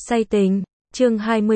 Say tình, chương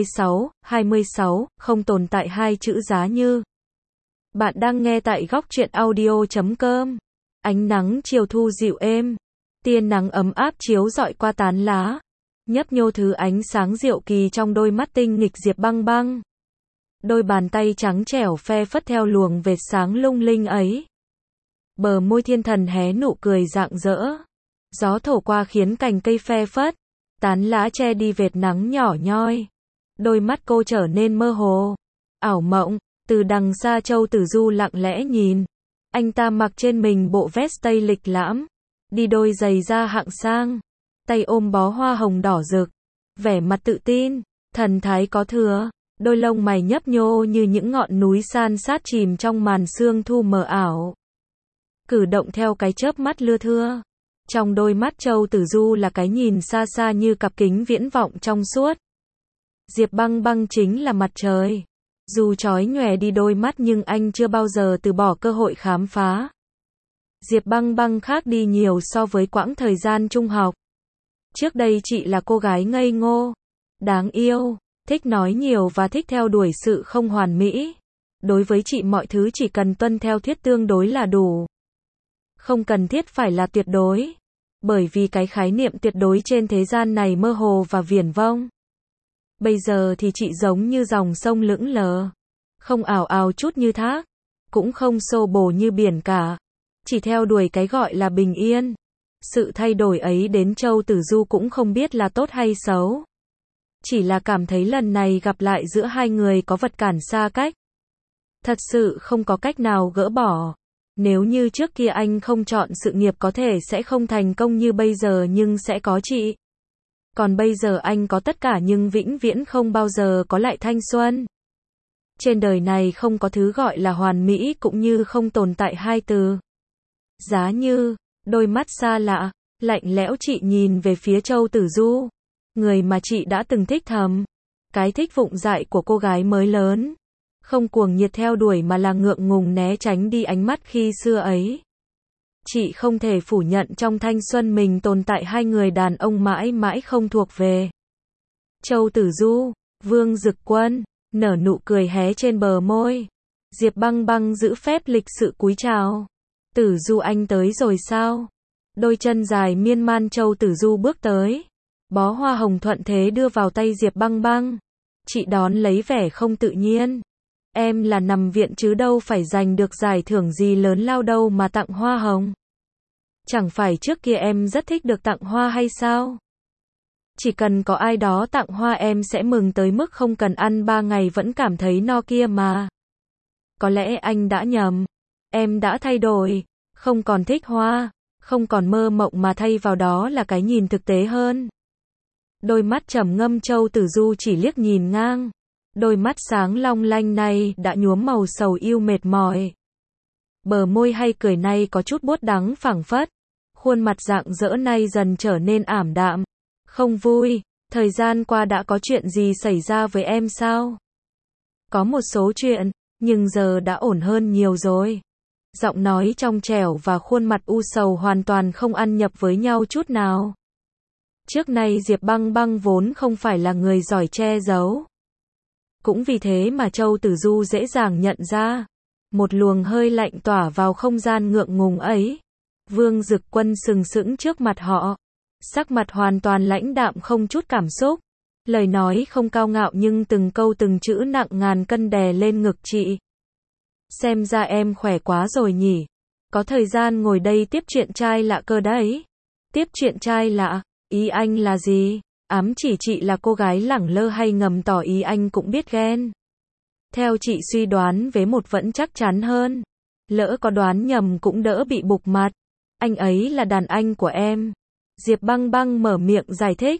26, không tồn tại hai chữ giá như. Bạn đang nghe tại góc truyện audio.com. Ánh nắng chiều thu dịu êm, tia nắng ấm áp chiếu rọi qua tán lá, nhấp nhô thứ ánh sáng diệu kỳ trong đôi mắt tinh nghịch Diệp Băng Băng. Đôi bàn tay trắng trẻo phe phất theo luồng vệt sáng lung linh ấy. Bờ môi thiên thần hé nụ cười rạng rỡ. Gió thổi qua khiến cành cây phe phất, tán lá che đi vệt nắng nhỏ nhoi. Đôi mắt cô trở nên mơ hồ, ảo mộng. Từ đằng xa Châu Tử Du lặng lẽ nhìn. Anh ta mặc trên mình bộ vest tây lịch lãm, đi đôi giày da hạng sang, tay ôm bó hoa hồng đỏ rực, vẻ mặt tự tin, thần thái có thừa, đôi lông mày nhấp nhô như những ngọn núi san sát chìm trong màn sương thu mờ ảo. Cử động theo cái chớp mắt lưa thưa. Trong đôi mắt Châu Tử Du là cái nhìn xa xa như cặp kính viễn vọng trong suốt. Diệp Băng Băng chính là mặt trời. Dù chói nhòe đi đôi mắt nhưng anh chưa bao giờ từ bỏ cơ hội khám phá. Diệp Băng Băng khác đi nhiều so với quãng thời gian trung học. Trước đây chị là cô gái ngây ngô, đáng yêu, thích nói nhiều và thích theo đuổi sự không hoàn mỹ. Đối với chị mọi thứ chỉ cần tuân theo thuyết tương đối là đủ. Không cần thiết phải là tuyệt đối. Bởi vì cái khái niệm tuyệt đối trên thế gian này mơ hồ và viển vông. Bây giờ thì chị giống như dòng sông lững lờ. Không ào ào chút như thác, cũng không xô bồ như biển cả. Chỉ theo đuổi cái gọi là bình yên. Sự thay đổi ấy đến Châu Tử Du cũng không biết là tốt hay xấu. Chỉ là cảm thấy lần này gặp lại giữa hai người có vật cản xa cách. Thật sự không có cách nào gỡ bỏ. Nếu như trước kia anh không chọn sự nghiệp có thể sẽ không thành công như bây giờ nhưng sẽ có chị. Còn bây giờ anh có tất cả nhưng vĩnh viễn không bao giờ có lại thanh xuân. Trên đời này không có thứ gọi là hoàn mỹ cũng như không tồn tại hai từ giá như. Đôi mắt xa lạ, lạnh lẽo chị nhìn về phía Châu Tử Du. Người mà chị đã từng thích thầm. Cái thích vụng dại của cô gái mới lớn. Không cuồng nhiệt theo đuổi mà là ngượng ngùng né tránh đi ánh mắt khi xưa ấy. Chị không thể phủ nhận trong thanh xuân mình tồn tại hai người đàn ông mãi mãi không thuộc về. Châu Tử Du, Vương Dực Quân, nở nụ cười hé trên bờ môi. Diệp Băng Băng giữ phép lịch sự cúi chào. Tử Du anh tới rồi sao? Đôi chân dài miên man Châu Tử Du bước tới. Bó hoa hồng thuận thế đưa vào tay Diệp Băng Băng. Chị đón lấy vẻ không tự nhiên. Em là nằm viện chứ đâu phải giành được giải thưởng gì lớn lao đâu mà tặng hoa hồng. Chẳng phải trước kia em rất thích được tặng hoa hay sao? Chỉ cần có ai đó tặng hoa em sẽ mừng tới mức không cần ăn 3 ngày vẫn cảm thấy no kia mà. Có lẽ anh đã nhầm. Em đã thay đổi. Không còn thích hoa. Không còn mơ mộng mà thay vào đó là cái nhìn thực tế hơn. Đôi mắt trầm ngâm Châu Tử Du chỉ liếc nhìn ngang. Đôi mắt sáng long lanh này đã nhuốm màu sầu yêu mệt mỏi. Bờ môi hay cười nay có chút buốt đắng phảng phất. Khuôn mặt rạng rỡ nay dần trở nên ảm đạm. Không vui, thời gian qua đã có chuyện gì xảy ra với em sao? Có một số chuyện, nhưng giờ đã ổn hơn nhiều rồi. Giọng nói trong trẻo và khuôn mặt u sầu hoàn toàn không ăn nhập với nhau chút nào. Trước nay Diệp Băng Băng vốn không phải là người giỏi che giấu. Cũng vì thế mà Châu Tử Du dễ dàng nhận ra. Một luồng hơi lạnh tỏa vào không gian ngượng ngùng ấy. Vương Dực Quân sừng sững trước mặt họ. Sắc mặt hoàn toàn lãnh đạm không chút cảm xúc. Lời nói không cao ngạo nhưng từng câu từng chữ nặng ngàn cân đè lên ngực chị. Xem ra em khỏe quá rồi nhỉ. Có thời gian ngồi đây tiếp chuyện trai lạ cơ đấy. Tiếp chuyện trai lạ, ý anh là gì? Ám chỉ chị là cô gái lẳng lơ hay ngầm tỏ ý anh cũng biết ghen. Theo chị suy đoán với một vẫn chắc chắn hơn. Lỡ có đoán nhầm cũng đỡ bị bục mặt. Anh ấy là đàn anh của em. Diệp Băng Băng mở miệng giải thích.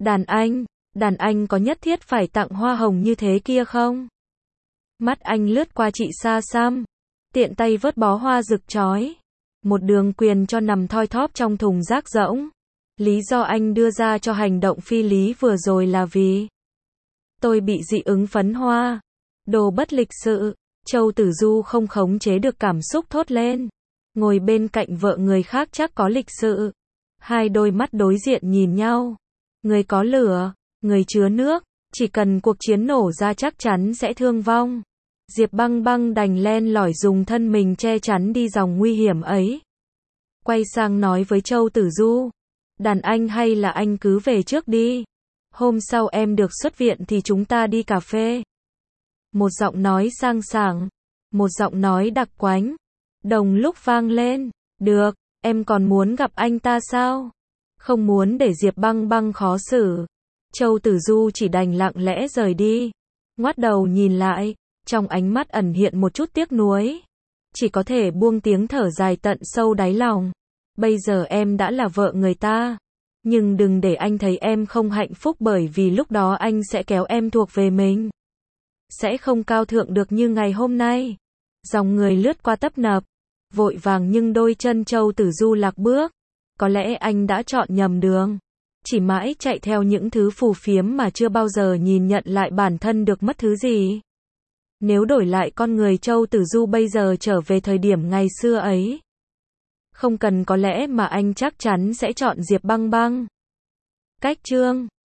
Đàn anh có nhất thiết phải tặng hoa hồng như thế kia không? Mắt anh lướt qua chị xa xăm. Tiện tay vớt bó hoa rực chói. Một đường quyền cho nằm thoi thóp trong thùng rác rỗng. Lý do anh đưa ra cho hành động phi lý vừa rồi là vì tôi bị dị ứng phấn hoa. Đồ bất lịch sự. Châu Tử Du không khống chế được cảm xúc thốt lên. Ngồi bên cạnh vợ người khác chắc có lịch sự. Hai đôi mắt đối diện nhìn nhau. Người có lửa. người chứa nước, chỉ cần cuộc chiến nổ ra chắc chắn sẽ thương vong. Diệp Băng Băng đành len lỏi dùng thân mình che chắn đi dòng nguy hiểm ấy. Quay sang nói với Châu Tử Du, đàn anh hay là anh cứ về trước đi. Hôm sau em được xuất viện thì chúng ta đi cà phê. Một giọng nói sang sảng, một giọng nói đặc quánh, đồng lúc vang lên. Được, em còn muốn gặp anh ta sao? Không muốn để Diệp Băng Băng khó xử, Châu Tử Du chỉ đành lặng lẽ rời đi. Ngoắt đầu nhìn lại, trong ánh mắt ẩn hiện một chút tiếc nuối. Chỉ có thể buông tiếng thở dài tận sâu đáy lòng. Bây giờ em đã là vợ người ta. Nhưng đừng để anh thấy em không hạnh phúc, bởi vì lúc đó anh sẽ kéo em thuộc về mình. Sẽ không cao thượng được như ngày hôm nay. Dòng người lướt qua tấp nập, vội vàng nhưng đôi chân Châu Tử Du lạc bước. Có lẽ anh đã chọn nhầm đường. Chỉ mãi chạy theo những thứ phù phiếm mà chưa bao giờ nhìn nhận lại bản thân được mất thứ gì. Nếu đổi lại con người Châu Tử Du bây giờ trở về thời điểm ngày xưa ấy, không cần có lẽ mà anh chắc chắn sẽ chọn Diệp Băng Băng. Cách chương